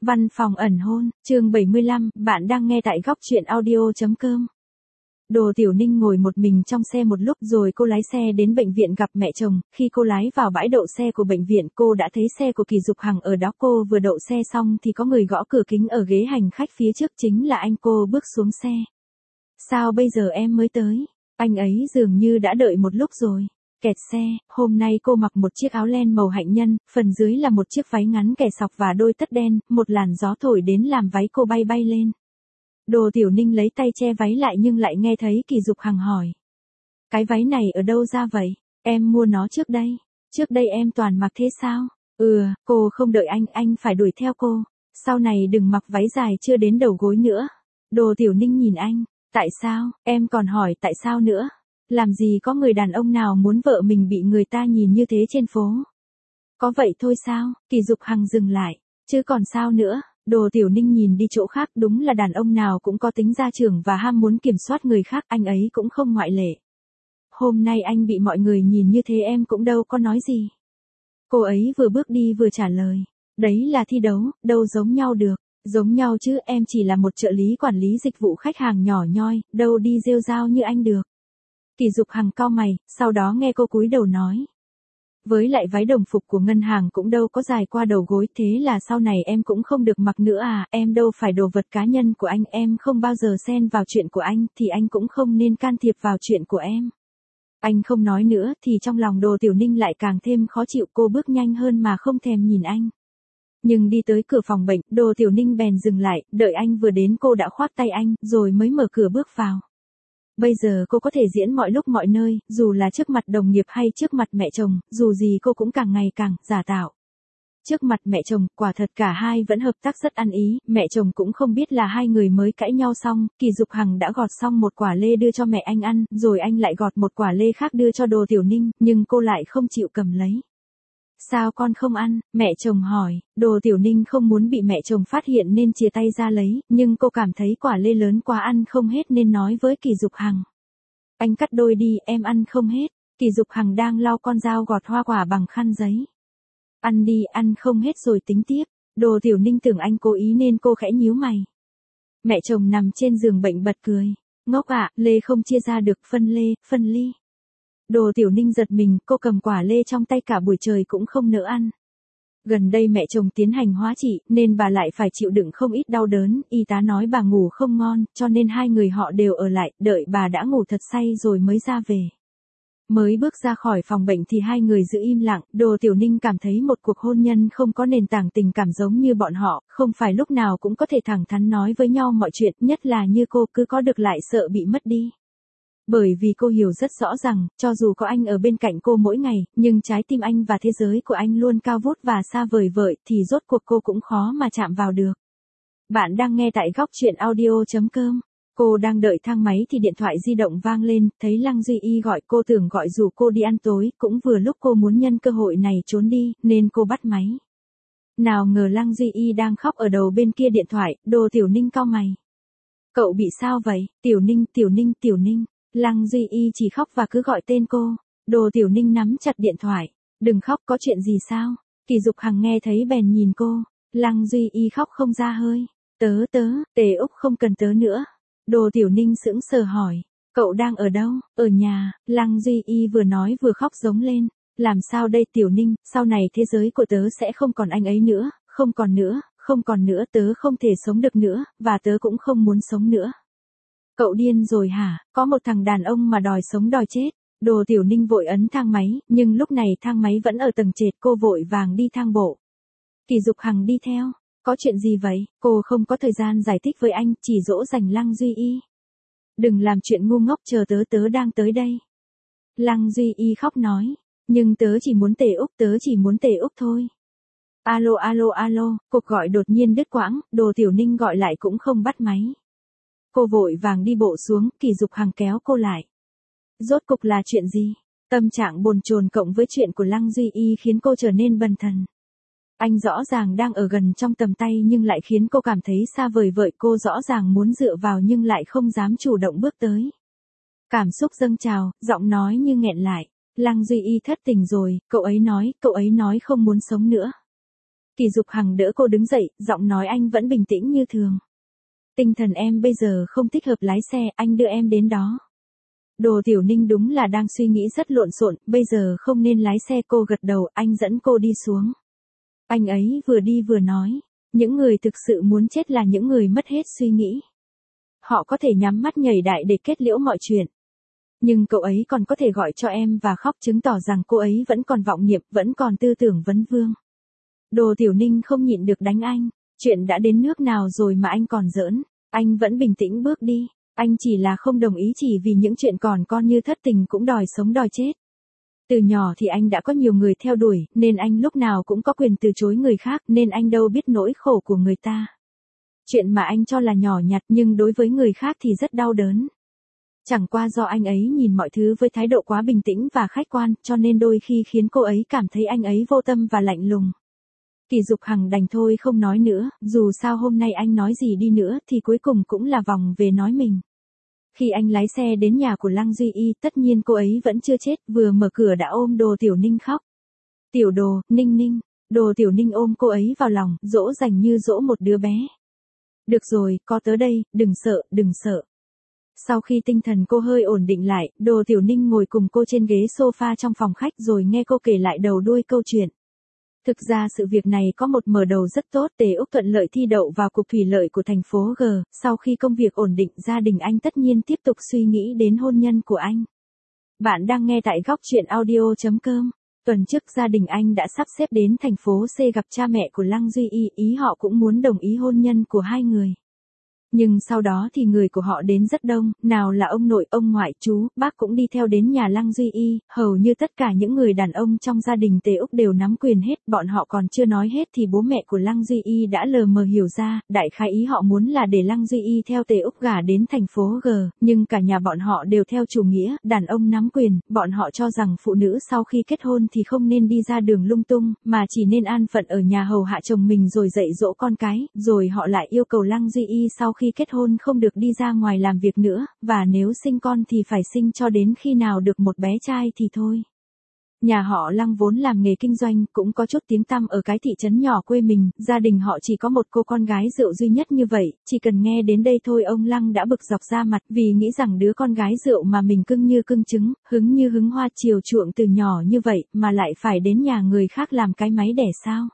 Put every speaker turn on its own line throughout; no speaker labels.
Văn phòng ẩn hôn, chương 75, bạn đang nghe tại góc truyện audio.com. Đồ Tiểu Ninh ngồi một mình trong xe một lúc rồi cô lái xe đến bệnh viện gặp mẹ chồng. Khi cô lái vào bãi đậu xe của bệnh viện, cô đã thấy xe của Kỳ Dục Hằng ở đó. Cô vừa đậu xe xong thì có người gõ cửa kính ở ghế hành khách phía trước, chính là anh. Cô bước xuống xe. Sao bây giờ em mới tới? Anh ấy dường như đã đợi một lúc rồi. Kẹt xe, hôm nay cô mặc một chiếc áo len màu hạnh nhân, phần dưới là một chiếc váy ngắn kẻ sọc và đôi tất đen, một làn gió thổi đến làm váy cô bay bay lên. Đồ Tiểu Ninh lấy tay che váy lại nhưng lại nghe thấy Kỳ Dục Hằng hỏi. Cái váy này ở đâu ra vậy? Em mua nó trước đây. Trước đây em toàn mặc thế sao? Cô không đợi anh phải đuổi theo cô. Sau này đừng mặc váy dài chưa đến đầu gối nữa. Đồ Tiểu Ninh nhìn anh. Tại sao? Em còn hỏi tại sao nữa? Làm gì có người đàn ông nào muốn vợ mình bị người ta nhìn như thế trên phố? Có vậy thôi sao? Kỳ Dục Hằng dừng lại. Chứ còn sao nữa? Đồ Tiểu Ninh nhìn đi chỗ khác, đúng là đàn ông nào cũng có tính gia trưởng và ham muốn kiểm soát người khác, anh ấy cũng không ngoại lệ. Hôm nay anh bị mọi người nhìn như thế em cũng đâu có nói gì. Cô ấy vừa bước đi vừa trả lời. Đấy là thi đấu, đâu giống nhau được. Giống nhau chứ, em chỉ là một trợ lý quản lý dịch vụ khách hàng nhỏ nhoi, đâu đi rêu rao như anh được. Kỳ Dục Hằng cau mày, sau đó nghe cô cúi đầu nói. Với lại váy đồng phục của ngân hàng cũng đâu có dài qua đầu gối, thế là sau này em cũng không được mặc nữa à? Em đâu phải đồ vật cá nhân của anh, em không bao giờ xen vào chuyện của anh, thì anh cũng không nên can thiệp vào chuyện của em. Anh không nói nữa thì trong lòng Đồ Tiểu Ninh lại càng thêm khó chịu. Cô bước nhanh hơn mà không thèm nhìn anh. Nhưng đi tới cửa phòng bệnh, Đồ Tiểu Ninh bèn dừng lại, đợi anh vừa đến cô đã khoác tay anh, rồi mới mở cửa bước vào. Bây giờ cô có thể diễn mọi lúc mọi nơi, dù là trước mặt đồng nghiệp hay trước mặt mẹ chồng, dù gì cô cũng càng ngày càng giả tạo. Trước mặt mẹ chồng, quả thật cả hai vẫn hợp tác rất ăn ý, mẹ chồng cũng không biết là hai người mới cãi nhau xong, Kỳ Dục Hằng đã gọt xong một quả lê đưa cho mẹ anh ăn, rồi anh lại gọt một quả lê khác đưa cho Đồ Tiểu Ninh, nhưng cô lại không chịu cầm lấy. Sao con không ăn? Mẹ chồng hỏi. Đồ Tiểu Ninh không muốn bị mẹ chồng phát hiện nên chìa tay ra lấy, nhưng cô cảm thấy quả lê lớn quá ăn không hết nên nói với Kỳ Dục Hằng. Anh cắt đôi đi, em ăn không hết. Kỳ Dục Hằng đang lau con dao gọt hoa quả bằng khăn giấy. Ăn đi, ăn không hết rồi tính tiếp. Đồ Tiểu Ninh tưởng anh cố ý nên cô khẽ nhíu mày. Mẹ chồng nằm trên giường bệnh bật cười. Ngốc ạ, lê không chia ra được, phân ly. Đồ Tiểu Ninh giật mình, cô cầm quả lê trong tay cả buổi trời cũng không nỡ ăn. Gần đây mẹ chồng tiến hành hóa trị, nên bà lại phải chịu đựng không ít đau đớn, y tá nói bà ngủ không ngon, cho nên hai người họ đều ở lại, đợi bà đã ngủ thật say rồi mới ra về. Mới bước ra khỏi phòng bệnh thì hai người giữ im lặng, Đồ Tiểu Ninh cảm thấy một cuộc hôn nhân không có nền tảng tình cảm giống như bọn họ, không phải lúc nào cũng có thể thẳng thắn nói với nhau mọi chuyện, nhất là như cô cứ có được lại sợ bị mất đi. Bởi vì cô hiểu rất rõ rằng, cho dù có anh ở bên cạnh cô mỗi ngày, nhưng trái tim anh và thế giới của anh luôn cao vút và xa vời vợi, thì rốt cuộc cô cũng khó mà chạm vào được. Bạn đang nghe tại góc truyện audio.com. Cô đang đợi thang máy thì điện thoại di động vang lên, thấy Lăng Duy Y gọi, cô tưởng gọi rủ cô đi ăn tối, cũng vừa lúc cô muốn nhân cơ hội này trốn đi, nên cô bắt máy. Nào ngờ Lăng Duy Y đang khóc ở đầu bên kia điện thoại. Đồ Tiểu Ninh cau mày. Cậu bị sao vậy? Tiểu Ninh. Lăng Duy Y chỉ khóc và cứ gọi tên cô. Đồ Tiểu Ninh nắm chặt điện thoại. Đừng khóc, có chuyện gì sao? Kỳ Dục Hằng nghe thấy bèn nhìn cô. Lăng Duy Y khóc không ra hơi. Tề Úc không cần tớ nữa. Đồ Tiểu Ninh sững sờ hỏi. Cậu đang ở đâu? Ở nhà. Lăng Duy Y vừa nói vừa khóc giống lên. Làm sao đây Tiểu Ninh, sau này thế giới của tớ sẽ không còn anh ấy nữa, không còn nữa, tớ không thể sống được nữa, và tớ cũng không muốn sống nữa. Cậu điên rồi hả? Có một thằng đàn ông mà đòi sống đòi chết. Đồ Tiểu Ninh vội ấn thang máy, nhưng lúc này thang máy vẫn ở tầng trệt, cô vội vàng đi thang bộ. Kỳ Dục Hằng đi theo. Có chuyện gì vậy? Cô không có thời gian giải thích với anh, chỉ dỗ dành Lăng Duy Y. Đừng làm chuyện ngu ngốc, chờ tớ đang tới đây. Lăng Duy Y khóc nói. Nhưng tớ chỉ muốn Tề Úc thôi. Alo, cuộc gọi đột nhiên đứt quãng, Đồ Tiểu Ninh gọi lại cũng không bắt máy. Cô vội vàng đi bộ xuống, Kỳ Dục Hằng kéo cô lại. Rốt cục là chuyện gì? Tâm trạng bồn chồn cộng với chuyện của Lăng Duy Y khiến cô trở nên bần thần. Anh rõ ràng đang ở gần trong tầm tay nhưng lại khiến cô cảm thấy xa vời vợi, cô rõ ràng muốn dựa vào nhưng lại không dám chủ động bước tới. Cảm xúc dâng trào, giọng nói như nghẹn lại. Lăng Duy Y thất tình rồi, cậu ấy nói không muốn sống nữa. Kỳ Dục Hằng đỡ cô đứng dậy, giọng nói anh vẫn bình tĩnh như thường. Tinh thần em bây giờ không thích hợp lái xe, anh đưa em đến đó. Đồ Tiểu Ninh đúng là đang suy nghĩ rất lộn xộn, bây giờ không nên lái xe, cô gật đầu, anh dẫn cô đi xuống. Anh ấy vừa đi vừa nói, những người thực sự muốn chết là những người mất hết suy nghĩ. Họ có thể nhắm mắt nhảy đại để kết liễu mọi chuyện. Nhưng cậu ấy còn có thể gọi cho em và khóc chứng tỏ rằng cô ấy vẫn còn vọng niệm, vẫn còn tư tưởng vấn vương. Đồ Tiểu Ninh không nhịn được đánh anh, chuyện đã đến nước nào rồi mà anh còn giỡn, anh vẫn bình tĩnh bước đi, anh chỉ là không đồng ý chỉ vì những chuyện còn con như thất tình cũng đòi sống đòi chết. Từ nhỏ thì anh đã có nhiều người theo đuổi, nên anh lúc nào cũng có quyền từ chối người khác, nên anh đâu biết nỗi khổ của người ta. Chuyện mà anh cho là nhỏ nhặt nhưng đối với người khác thì rất đau đớn. Chẳng qua do anh ấy nhìn mọi thứ với thái độ quá bình tĩnh và khách quan, cho nên đôi khi khiến cô ấy cảm thấy anh ấy vô tâm và lạnh lùng. Kỳ Dục Hằng đành thôi không nói nữa, dù sao hôm nay anh nói gì đi nữa thì cuối cùng cũng là vòng về nói mình. Khi anh lái xe đến nhà của Lăng Duy Y, tất nhiên cô ấy vẫn chưa chết, vừa mở cửa đã ôm Đồ Tiểu Ninh khóc. Tiểu Đồ, Ninh Ninh, Đồ Tiểu Ninh ôm cô ấy vào lòng, dỗ dành như dỗ một đứa bé. Được rồi, có tớ đây, đừng sợ, đừng sợ. Sau khi tinh thần cô hơi ổn định lại, Đồ Tiểu Ninh ngồi cùng cô trên ghế sofa trong phòng khách rồi nghe cô kể lại đầu đuôi câu chuyện. Thực ra sự việc này có một mở đầu rất tốt, Tề Úc thuận lợi thi đậu vào Cục Thủy lợi của thành phố G, sau khi công việc ổn định gia đình anh tất nhiên tiếp tục suy nghĩ đến hôn nhân của anh. Bạn đang nghe tại góc truyện audio.com. Tuần trước gia đình anh đã sắp xếp đến thành phố C gặp cha mẹ của Lăng Duy Y, ý họ cũng muốn đồng ý hôn nhân của hai người. Nhưng sau đó thì người của họ đến rất đông, nào là ông nội, ông ngoại, chú, bác cũng đi theo đến nhà Lăng Duy Y, hầu như tất cả những người đàn ông trong gia đình Tề Úc đều nắm quyền hết, bọn họ còn chưa nói hết thì bố mẹ của Lăng Duy Y đã lờ mờ hiểu ra, đại khái ý họ muốn là để Lăng Duy Y theo Tề Úc gả đến thành phố G, nhưng cả nhà bọn họ đều theo chủ nghĩa, đàn ông nắm quyền, bọn họ cho rằng phụ nữ sau khi kết hôn thì không nên đi ra đường lung tung, mà chỉ nên an phận ở nhà hầu hạ chồng mình rồi dạy dỗ con cái, rồi họ lại yêu cầu Lăng Duy Y sau khi kết hôn không được đi ra ngoài làm việc nữa, và nếu sinh con thì phải sinh cho đến khi nào được một bé trai thì thôi. Nhà họ Lăng vốn làm nghề kinh doanh, cũng có chút tiếng tăm ở cái thị trấn nhỏ quê mình, gia đình họ chỉ có một cô con gái rượu duy nhất như vậy, chỉ cần nghe đến đây thôi ông Lăng đã bực dọc ra mặt vì nghĩ rằng đứa con gái rượu mà mình cưng như cưng trứng, hứng như hứng hoa chiều chuộng từ nhỏ như vậy, mà lại phải đến nhà người khác làm cái máy đẻ sao.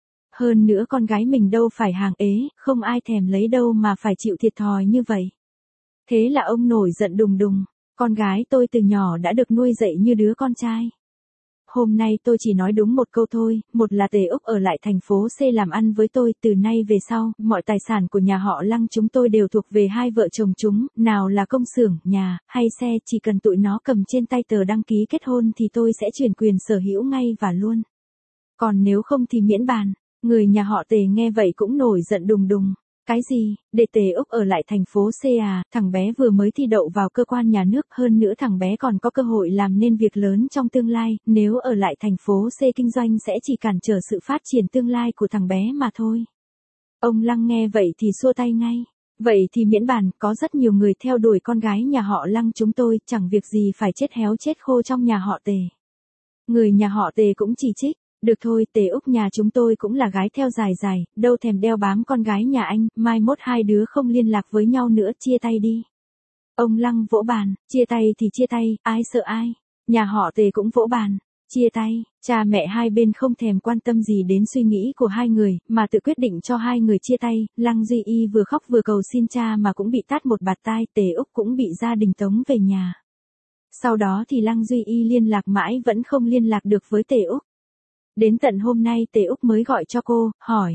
Hơn nữa con gái mình đâu phải hàng ế, không ai thèm lấy đâu mà phải chịu thiệt thòi như vậy. Thế là ông nổi giận đùng đùng, con gái tôi từ nhỏ đã được nuôi dạy như đứa con trai. Hôm nay tôi chỉ nói đúng một câu thôi, một là Tề Úc ở lại thành phố C làm ăn với tôi, từ nay về sau, mọi tài sản của nhà họ Lăng chúng tôi đều thuộc về hai vợ chồng chúng, nào là công xưởng, nhà, hay xe, chỉ cần tụi nó cầm trên tay tờ đăng ký kết hôn thì tôi sẽ chuyển quyền sở hữu ngay và luôn. Còn nếu không thì miễn bàn. Người nhà họ Tề nghe vậy cũng nổi giận đùng đùng. Cái gì, để Tề Úc ở lại thành phố C à, thằng bé vừa mới thi đậu vào cơ quan nhà nước, hơn nữa thằng bé còn có cơ hội làm nên việc lớn trong tương lai, nếu ở lại thành phố C kinh doanh sẽ chỉ cản trở sự phát triển tương lai của thằng bé mà thôi. Ông Lăng nghe vậy thì xua tay ngay. Vậy thì miễn bàn, có rất nhiều người theo đuổi con gái nhà họ Lăng chúng tôi, chẳng việc gì phải chết héo chết khô trong nhà họ Tề. Người nhà họ Tề cũng chỉ trích. Được thôi, Tề Úc nhà chúng tôi cũng là gái theo dài dài, đâu thèm đeo bám con gái nhà anh, mai mốt hai đứa không liên lạc với nhau nữa, chia tay đi. Ông Lăng vỗ bàn, chia tay thì chia tay, ai sợ ai. Nhà họ Tề cũng vỗ bàn, chia tay, cha mẹ hai bên không thèm quan tâm gì đến suy nghĩ của hai người, mà tự quyết định cho hai người chia tay. Lăng Duy Y vừa khóc vừa cầu xin cha mà cũng bị tát một bạt tai, Tề Úc cũng bị gia đình tống về nhà. Sau đó thì Lăng Duy Y liên lạc mãi vẫn không liên lạc được với Tề Úc. Đến tận hôm nay Tề Úc mới gọi cho cô, hỏi.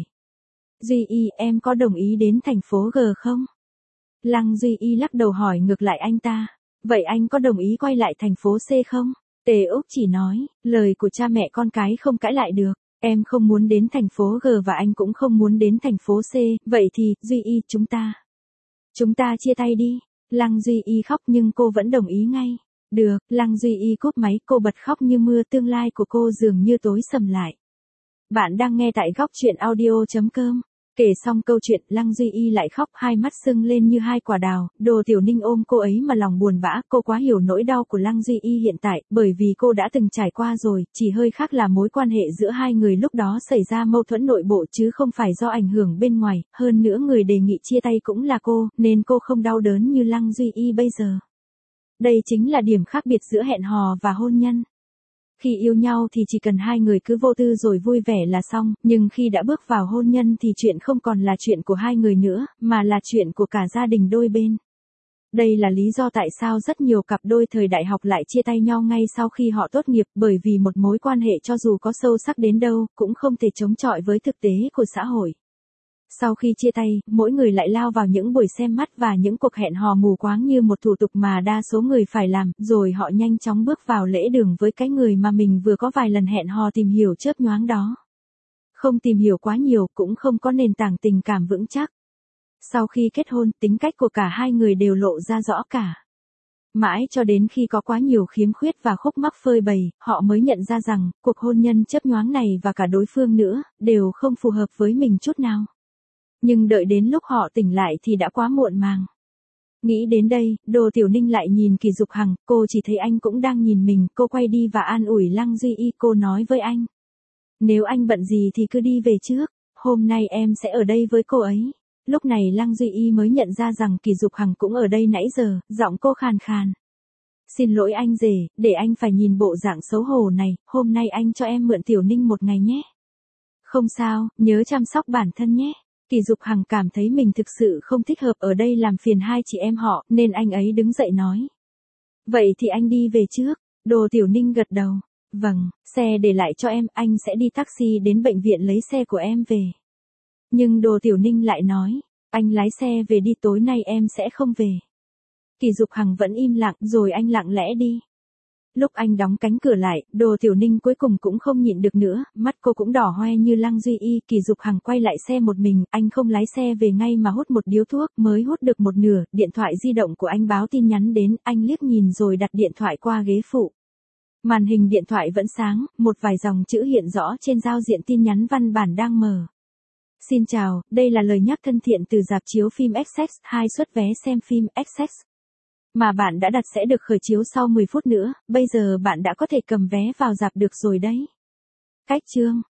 Duy Y, em có đồng ý đến thành phố G không? Lăng Duy Y lắc đầu hỏi ngược lại anh ta. Vậy anh có đồng ý quay lại thành phố C không? Tề Úc chỉ nói, lời của cha mẹ con cái không cãi lại được. Em không muốn đến thành phố G và anh cũng không muốn đến thành phố C, vậy thì, Duy Y, chúng ta chia tay đi. Lăng Duy Y khóc nhưng cô vẫn đồng ý ngay. Được, Lăng Duy Y cúp máy, cô bật khóc như mưa, tương lai của cô dường như tối sầm lại. Bạn đang nghe tại góc truyện audio.com. Kể xong câu chuyện, Lăng Duy Y lại khóc, hai mắt sưng lên như hai quả đào. Đồ Tiểu Ninh ôm cô ấy mà lòng buồn bã, cô quá hiểu nỗi đau của Lăng Duy Y hiện tại, bởi vì cô đã từng trải qua rồi, chỉ hơi khác là mối quan hệ giữa hai người lúc đó xảy ra mâu thuẫn nội bộ chứ không phải do ảnh hưởng bên ngoài, hơn nữa người đề nghị chia tay cũng là cô, nên cô không đau đớn như Lăng Duy Y bây giờ. Đây chính là điểm khác biệt giữa hẹn hò và hôn nhân. Khi yêu nhau thì chỉ cần hai người cứ vô tư rồi vui vẻ là xong, nhưng khi đã bước vào hôn nhân thì chuyện không còn là chuyện của hai người nữa, mà là chuyện của cả gia đình đôi bên. Đây là lý do tại sao rất nhiều cặp đôi thời đại học lại chia tay nhau ngay sau khi họ tốt nghiệp, bởi vì một mối quan hệ cho dù có sâu sắc đến đâu, cũng không thể chống chọi với thực tế của xã hội. Sau khi chia tay, mỗi người lại lao vào những buổi xem mắt và những cuộc hẹn hò mù quáng như một thủ tục mà đa số người phải làm, rồi họ nhanh chóng bước vào lễ đường với cái người mà mình vừa có vài lần hẹn hò tìm hiểu chớp nhoáng đó. Không tìm hiểu quá nhiều, cũng không có nền tảng tình cảm vững chắc. Sau khi kết hôn, tính cách của cả hai người đều lộ ra rõ cả. Mãi cho đến khi có quá nhiều khiếm khuyết và khúc mắc phơi bày, họ mới nhận ra rằng, cuộc hôn nhân chớp nhoáng này và cả đối phương nữa, đều không phù hợp với mình chút nào. Nhưng đợi đến lúc họ tỉnh lại thì đã quá muộn màng. Nghĩ đến đây, Đồ Tiểu Ninh lại nhìn Kỳ Dục Hằng, cô chỉ thấy anh cũng đang nhìn mình, cô quay đi và an ủi Lăng Duy Y, cô nói với anh. Nếu anh bận gì thì cứ đi về trước, hôm nay em sẽ ở đây với cô ấy. Lúc này Lăng Duy Y mới nhận ra rằng Kỳ Dục Hằng cũng ở đây nãy giờ, giọng cô khàn khàn. Xin lỗi anh rể, để anh phải nhìn bộ dạng xấu hổ này, hôm nay anh cho em mượn Tiểu Ninh một ngày nhé. Không sao, nhớ chăm sóc bản thân nhé. Kỳ Dục Hằng cảm thấy mình thực sự không thích hợp ở đây làm phiền hai chị em họ, nên anh ấy đứng dậy nói. Vậy thì anh đi về trước. Đồ Tiểu Ninh gật đầu. Vâng, xe để lại cho em, anh sẽ đi taxi đến bệnh viện lấy xe của em về. Nhưng Đồ Tiểu Ninh lại nói, anh lái xe về đi, tối nay em sẽ không về. Kỳ Dục Hằng vẫn im lặng, rồi anh lặng lẽ đi. Lúc anh đóng cánh cửa lại, Đồ Tiểu Ninh cuối cùng cũng không nhịn được nữa, mắt cô cũng đỏ hoe như Lăng Duy Y. Kỳ Dục Hằng quay lại xe một mình, anh không lái xe về ngay mà hút một điếu thuốc, mới hút được một nửa, điện thoại di động của anh báo tin nhắn đến, anh liếc nhìn rồi đặt điện thoại qua ghế phụ. Màn hình điện thoại vẫn sáng, một vài dòng chữ hiện rõ trên giao diện tin nhắn văn bản đang mở. Xin chào, đây là lời nhắc thân thiện từ rạp chiếu phim Essex, 2 suất vé xem phim Essex mà bạn đã đặt sẽ được khởi chiếu sau 10 phút nữa, bây giờ bạn đã có thể cầm vé vào rạp được rồi đấy. Cách chương